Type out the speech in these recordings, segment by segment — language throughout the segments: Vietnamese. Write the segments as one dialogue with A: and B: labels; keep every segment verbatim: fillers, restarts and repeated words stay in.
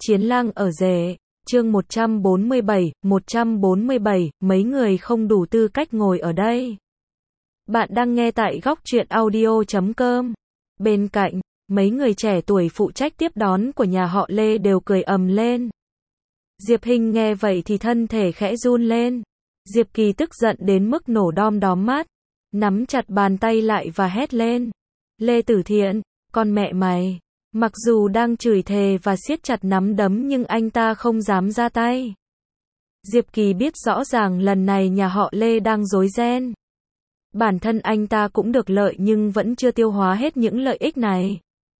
A: Chiến lang ở rể, chương một trăm bốn mươi bảy, một trăm bốn mươi bảy, mấy người không đủ tư cách ngồi ở đây. Bạn đang nghe tại góc truyện audio chấm com. Bên cạnh, mấy người trẻ tuổi phụ trách tiếp đón của nhà họ Lê đều cười ầm lên. Diệp Hinh nghe vậy thì thân thể khẽ run lên. Diệp Kỳ tức giận đến mức nổ đom đóm mắt, nắm chặt bàn tay lại và hét lên. Lê Tử Thiện, con mẹ mày. Mặc dù đang chửi thề và siết chặt nắm đấm nhưng anh ta không dám ra tay. Diệp Kỳ biết rõ ràng lần này nhà họ Lê đang rối ren. Bản thân anh ta cũng được lợi nhưng vẫn chưa tiêu hóa hết những lợi ích này.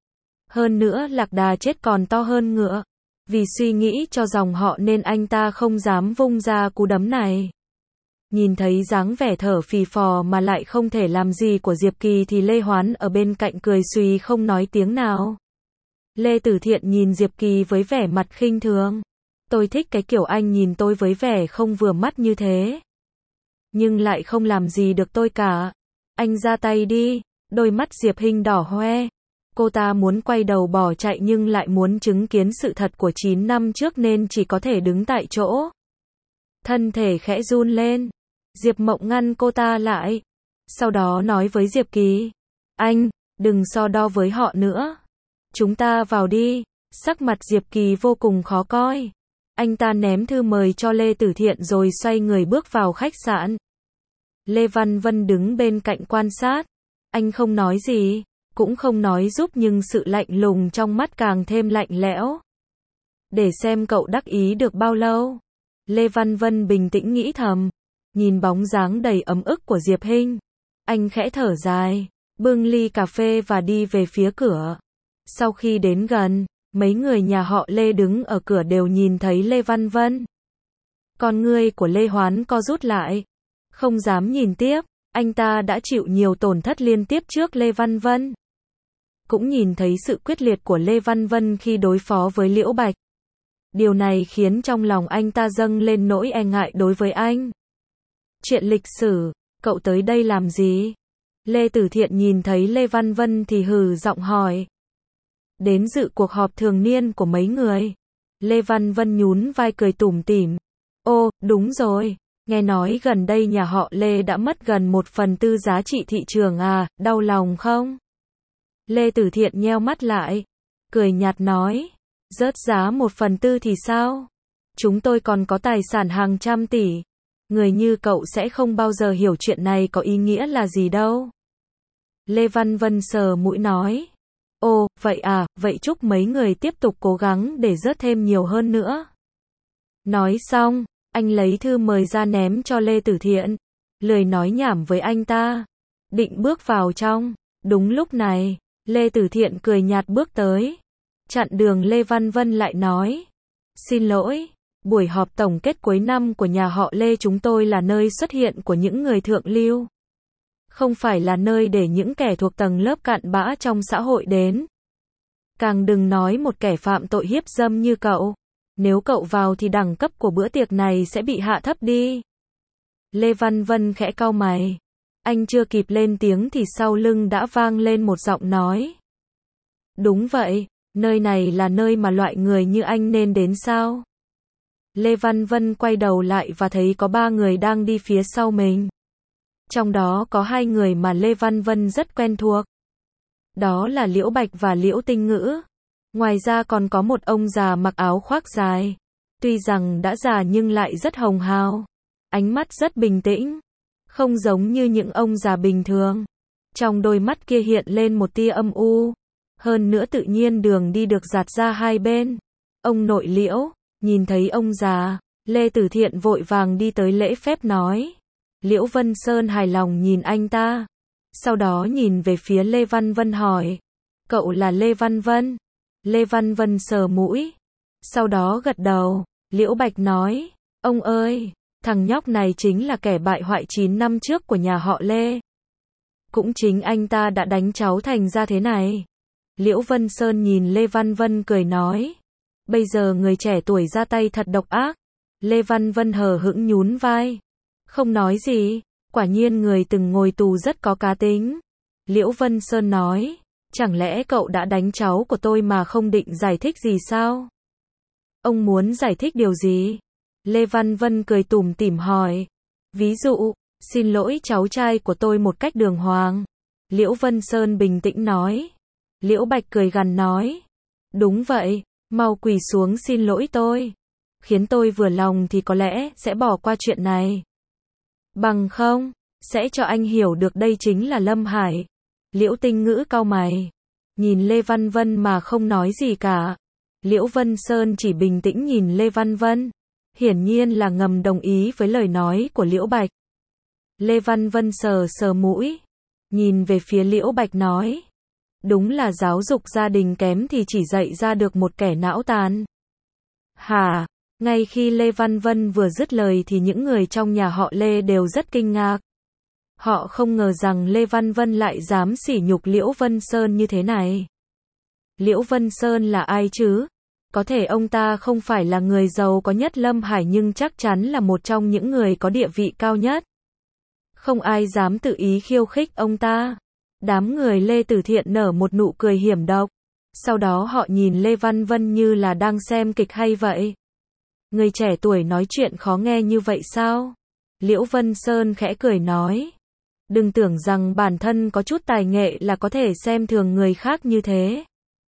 A: Hơn nữa lạc đà chết còn to hơn ngựa. Vì suy nghĩ cho dòng họ nên anh ta không dám vung ra cú đấm này. Nhìn thấy dáng vẻ thở phì phò mà lại không thể làm gì của Diệp Kỳ thì Lê Hoán ở bên cạnh cười suy không nói tiếng nào. Lê Tử Thiện nhìn Diệp Kỳ với vẻ mặt khinh thường. Tôi thích cái kiểu anh nhìn tôi với vẻ không vừa mắt như thế. Nhưng lại không làm gì được tôi cả. Anh ra tay đi. Đôi mắt Diệp Hinh đỏ hoe. Cô ta muốn quay đầu bỏ chạy nhưng lại muốn chứng kiến sự thật của chín năm trước nên chỉ có thể đứng tại chỗ. Thân thể khẽ run lên. Diệp Mộng ngăn cô ta lại. Sau đó nói với Diệp Kỳ. Anh, đừng so đo với họ nữa. Chúng ta vào đi. Sắc mặt Diệp Kỳ vô cùng khó coi. Anh ta ném thư mời cho Lê Tử Thiện rồi xoay người bước vào khách sạn. Lê Văn Vân đứng bên cạnh quan sát. Anh không nói gì, cũng không nói giúp nhưng sự lạnh lùng trong mắt càng thêm lạnh lẽo. Để xem cậu đắc ý được bao lâu. Lê Văn Vân bình tĩnh nghĩ thầm. Nhìn bóng dáng đầy ấm ức của Diệp Hinh. Anh khẽ thở dài, bưng ly cà phê và đi về phía cửa. Sau khi đến gần, mấy người nhà họ Lê đứng ở cửa đều nhìn thấy Lê Văn Vân. Con ngươi của Lê Hoán co rút lại. Không dám nhìn tiếp, anh ta đã chịu nhiều tổn thất liên tiếp trước Lê Văn Vân. Cũng nhìn thấy sự quyết liệt của Lê Văn Vân khi đối phó với Liễu Bạch. Điều này khiến trong lòng anh ta dâng lên nỗi e ngại đối với anh. Chuyện lịch sử, cậu tới đây làm gì? Lê Tử Thiện nhìn thấy Lê Văn Vân thì hừ giọng hỏi. Đến dự cuộc họp thường niên của mấy người. Lê Văn Vân nhún vai cười tủm tỉm. Ô, đúng rồi, nghe nói gần đây nhà họ Lê đã mất gần một phần tư giá trị thị trường à, đau lòng không? Lê Tử Thiện nheo mắt lại, cười nhạt nói, rớt giá một phần tư thì sao? Chúng tôi còn có tài sản hàng trăm tỷ. Người như cậu sẽ không bao giờ hiểu chuyện này có ý nghĩa là gì đâu. Lê Văn Vân sờ mũi nói. Ồ, vậy à, vậy chúc mấy người tiếp tục cố gắng để rớt thêm nhiều hơn nữa. Nói xong, anh lấy thư mời ra ném cho Lê Tử Thiện. Lười nói nhảm với anh ta. Định bước vào trong. Đúng lúc này, Lê Tử Thiện cười nhạt bước tới. Chặn đường Lê Văn Vân lại nói. Xin lỗi, buổi họp tổng kết cuối năm của nhà họ Lê chúng tôi là nơi xuất hiện của những người thượng lưu. Không phải là nơi để những kẻ thuộc tầng lớp cặn bã trong xã hội đến. Càng đừng nói một kẻ phạm tội hiếp dâm như cậu. Nếu cậu vào thì đẳng cấp của bữa tiệc này sẽ bị hạ thấp đi. Lê Văn Vân khẽ cau mày. Anh chưa kịp lên tiếng thì sau lưng đã vang lên một giọng nói. Đúng vậy, nơi này là nơi mà loại người như anh nên đến sao? Lê Văn Vân quay đầu lại và thấy có ba người đang đi phía sau mình. Trong đó có hai người mà Lê Văn Vân rất quen thuộc. Đó là Liễu Bạch và Liễu Tinh Ngữ. Ngoài ra còn có một ông già mặc áo khoác dài. Tuy rằng đã già nhưng lại rất hồng hào. Ánh mắt rất bình tĩnh. Không giống như những ông già bình thường. Trong đôi mắt kia hiện lên một tia âm u. Hơn nữa tự nhiên đường đi được dạt ra hai bên. Ông nội Liễu, nhìn thấy ông già, Lê Tử Thiện vội vàng đi tới lễ phép nói. Liễu Vân Sơn hài lòng nhìn anh ta. Sau đó nhìn về phía Lê Văn Vân hỏi. Cậu là Lê Văn Vân? Lê Văn Vân sờ mũi. Sau đó gật đầu. Liễu Bạch nói. Ông ơi, thằng nhóc này chính là kẻ bại hoại chín năm trước của nhà họ Lê. Cũng chính anh ta đã đánh cháu thành ra thế này. Liễu Vân Sơn nhìn Lê Văn Vân cười nói. Bây giờ người trẻ tuổi ra tay thật độc ác. Lê Văn Vân hờ hững nhún vai. Không nói gì, quả nhiên người từng ngồi tù rất có cá tính. Liễu Vân Sơn nói, chẳng lẽ cậu đã đánh cháu của tôi mà không định giải thích gì sao? Ông muốn giải thích điều gì? Lê Văn Vân cười tủm tỉm hỏi. Ví dụ, xin lỗi cháu trai của tôi một cách đường hoàng. Liễu Vân Sơn bình tĩnh nói. Liễu Bạch cười gằn nói. Đúng vậy, mau quỳ xuống xin lỗi tôi. Khiến tôi vừa lòng thì có lẽ sẽ bỏ qua chuyện này. Bằng không, sẽ cho anh hiểu được đây chính là Lâm Hải. Liễu Tinh Ngữ cau mày. Nhìn Lê Văn Vân mà không nói gì cả. Liễu Vân Sơn chỉ bình tĩnh nhìn Lê Văn Vân. Hiển nhiên là ngầm đồng ý với lời nói của Liễu Bạch. Lê Văn Vân sờ sờ mũi. Nhìn về phía Liễu Bạch nói. Đúng là giáo dục gia đình kém thì chỉ dạy ra được một kẻ não tàn. Hả? Ngay khi Lê Văn Vân vừa dứt lời thì những người trong nhà họ Lê đều rất kinh ngạc. Họ không ngờ rằng Lê Văn Vân lại dám sỉ nhục Liễu Vân Sơn như thế này. Liễu Vân Sơn là ai chứ? Có thể ông ta không phải là người giàu có nhất Lâm Hải nhưng chắc chắn là một trong những người có địa vị cao nhất. Không ai dám tự ý khiêu khích ông ta. Đám người Lê Tử Thiện nở một nụ cười hiểm độc. Sau đó họ nhìn Lê Văn Vân như là đang xem kịch hay vậy. Người trẻ tuổi nói chuyện khó nghe như vậy sao? Liễu Vân Sơn khẽ cười nói. Đừng tưởng rằng bản thân có chút tài nghệ là có thể xem thường người khác như thế.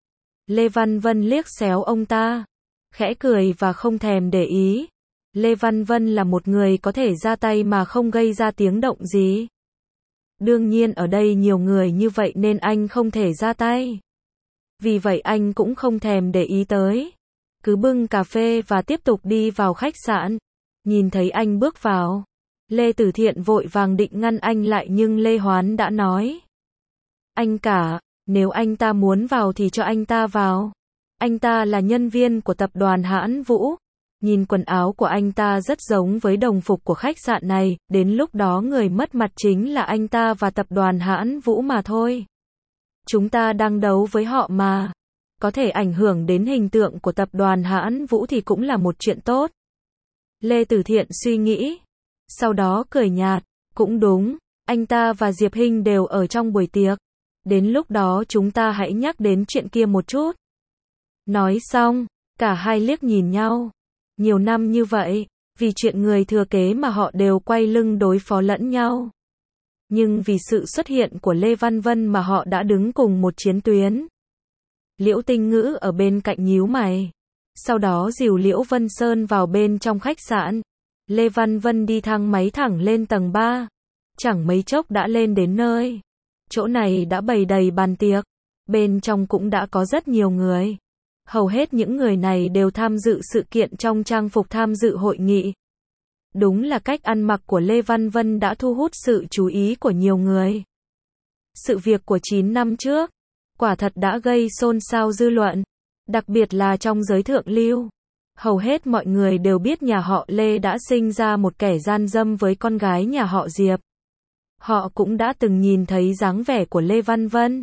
A: Lê Văn Vân liếc xéo ông ta. Khẽ cười và không thèm để ý. Lê Văn Vân là một người có thể ra tay mà không gây ra tiếng động gì. Đương nhiên ở đây nhiều người như vậy nên anh không thể ra tay. Vì vậy anh cũng không thèm để ý tới. Cứ bưng cà phê và tiếp tục đi vào khách sạn. Nhìn thấy anh bước vào. Lê Tử Thiện vội vàng định ngăn anh lại nhưng Lê Hoán đã nói. Anh cả, nếu anh ta muốn vào thì cho anh ta vào. Anh ta là nhân viên của tập đoàn Hãn Vũ. Nhìn quần áo của anh ta rất giống với đồng phục của khách sạn này, đến lúc đó người mất mặt chính là anh ta và tập đoàn Hãn Vũ mà thôi. Chúng ta đang đấu với họ mà. Có thể ảnh hưởng đến hình tượng của tập đoàn Hãn Vũ thì cũng là một chuyện tốt. Lê Tử Thiện suy nghĩ. Sau đó cười nhạt. Cũng đúng, anh ta và Diệp Hinh đều ở trong buổi tiệc. Đến lúc đó chúng ta hãy nhắc đến chuyện kia một chút. Nói xong, cả hai liếc nhìn nhau. Nhiều năm như vậy, vì chuyện người thừa kế mà họ đều quay lưng đối phó lẫn nhau. Nhưng vì sự xuất hiện của Lê Văn Vân mà họ đã đứng cùng một chiến tuyến. Liễu Tinh Ngữ ở bên cạnh nhíu mày. Sau đó dìu Liễu Vân Sơn vào bên trong khách sạn. Lê Văn Vân đi thang máy thẳng lên tầng ba. Chẳng mấy chốc đã lên đến nơi. Chỗ này đã bày đầy bàn tiệc. Bên trong cũng đã có rất nhiều người. Hầu hết những người này đều tham dự sự kiện trong trang phục tham dự hội nghị. Đúng là cách ăn mặc của Lê Văn Vân đã thu hút sự chú ý của nhiều người. Sự việc của chín năm trước, quả thật đã gây xôn xao dư luận, đặc biệt là trong giới thượng lưu. Hầu hết mọi người đều biết nhà họ Lê đã sinh ra một kẻ gian dâm với con gái nhà họ Diệp. Họ cũng đã từng nhìn thấy dáng vẻ của Lê Văn Vân.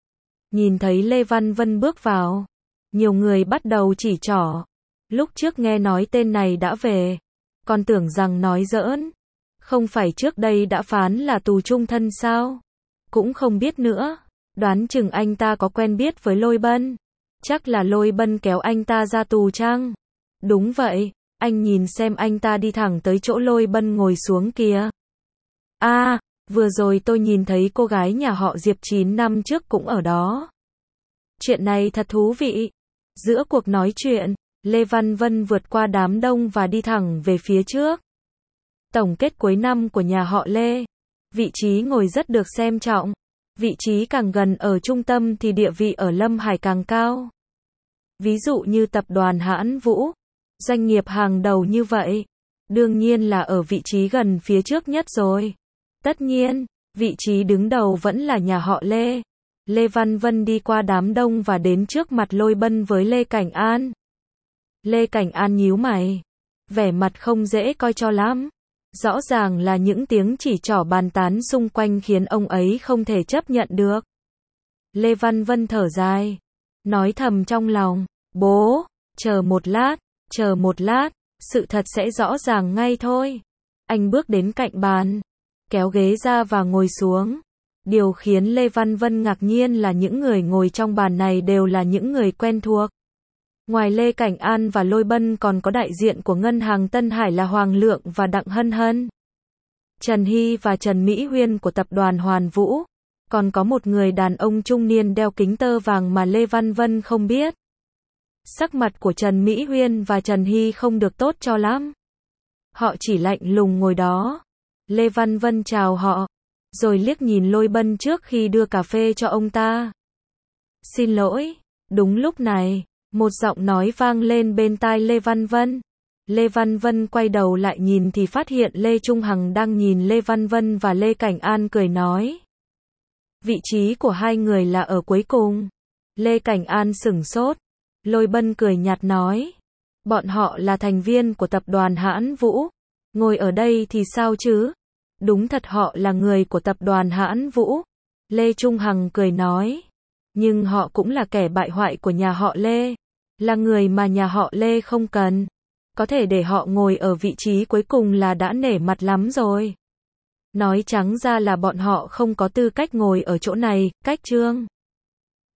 A: Nhìn thấy Lê Văn Vân bước vào, nhiều người bắt đầu chỉ trỏ. Lúc trước nghe nói tên này đã về, còn tưởng rằng nói giỡn. Không phải trước đây đã phán là tù chung thân sao? Cũng không biết nữa. Đoán chừng anh ta có quen biết với Lôi Bân. Chắc là Lôi Bân kéo anh ta ra tù chăng? Đúng vậy, anh nhìn xem anh ta đi thẳng tới chỗ Lôi Bân ngồi xuống kìa. À, vừa rồi tôi nhìn thấy cô gái nhà họ Diệp chín năm trước cũng ở đó. Chuyện này thật thú vị. Giữa cuộc nói chuyện, Lê Văn Vân vượt qua đám đông và đi thẳng về phía trước. Tổng kết cuối năm của nhà họ Lê. Vị trí ngồi rất được xem trọng. Vị trí càng gần ở trung tâm thì địa vị ở Lâm Hải càng cao. Ví dụ như tập đoàn Hãn Vũ, doanh nghiệp hàng đầu như vậy, đương nhiên là ở vị trí gần phía trước nhất rồi. Tất nhiên, vị trí đứng đầu vẫn là nhà họ Lê. Lê Văn Vân đi qua đám đông và đến trước mặt Lôi Bân với Lê Cảnh An. Lê Cảnh An nhíu mày, vẻ mặt không dễ coi cho lắm. Rõ ràng là những tiếng chỉ trỏ bàn tán xung quanh khiến ông ấy không thể chấp nhận được. Lê Văn Vân thở dài, nói thầm trong lòng, bố, chờ một lát, chờ một lát, sự thật sẽ rõ ràng ngay thôi. Anh bước đến cạnh bàn, kéo ghế ra và ngồi xuống. Điều khiến Lê Văn Vân ngạc nhiên là những người ngồi trong bàn này đều là những người quen thuộc. Ngoài Lê Cảnh An và Lôi Bân còn có đại diện của Ngân hàng Tân Hải là Hoàng Lượng và Đặng Hân Hân, Trần Hy và Trần Mỹ Huyên của tập đoàn Hoàn Vũ. Còn có một người đàn ông trung niên đeo kính tơ vàng mà Lê Văn Vân không biết. Sắc mặt của Trần Mỹ Huyên và Trần Hy không được tốt cho lắm. Họ chỉ lạnh lùng ngồi đó. Lê Văn Vân chào họ, rồi liếc nhìn Lôi Bân trước khi đưa cà phê cho ông ta. Xin lỗi. Đúng lúc này, một giọng nói vang lên bên tai Lê Văn Vân. Lê Văn Vân quay đầu lại nhìn thì phát hiện Lê Trung Hằng đang nhìn Lê Văn Vân và Lê Cảnh An cười nói. Vị trí của hai người là ở cuối cùng. Lê Cảnh An sửng sốt. Lôi Bân cười nhạt nói. Bọn họ là thành viên của tập đoàn Hãn Vũ. Ngồi ở đây thì sao chứ? Đúng thật họ là người của tập đoàn Hãn Vũ. Lê Trung Hằng cười nói. Nhưng họ cũng là kẻ bại hoại của nhà họ Lê. Là người mà nhà họ Lê không cần. Có thể để họ ngồi ở vị trí cuối cùng là đã nể mặt lắm rồi. Nói trắng ra là bọn họ không có tư cách ngồi ở chỗ này, cách Trương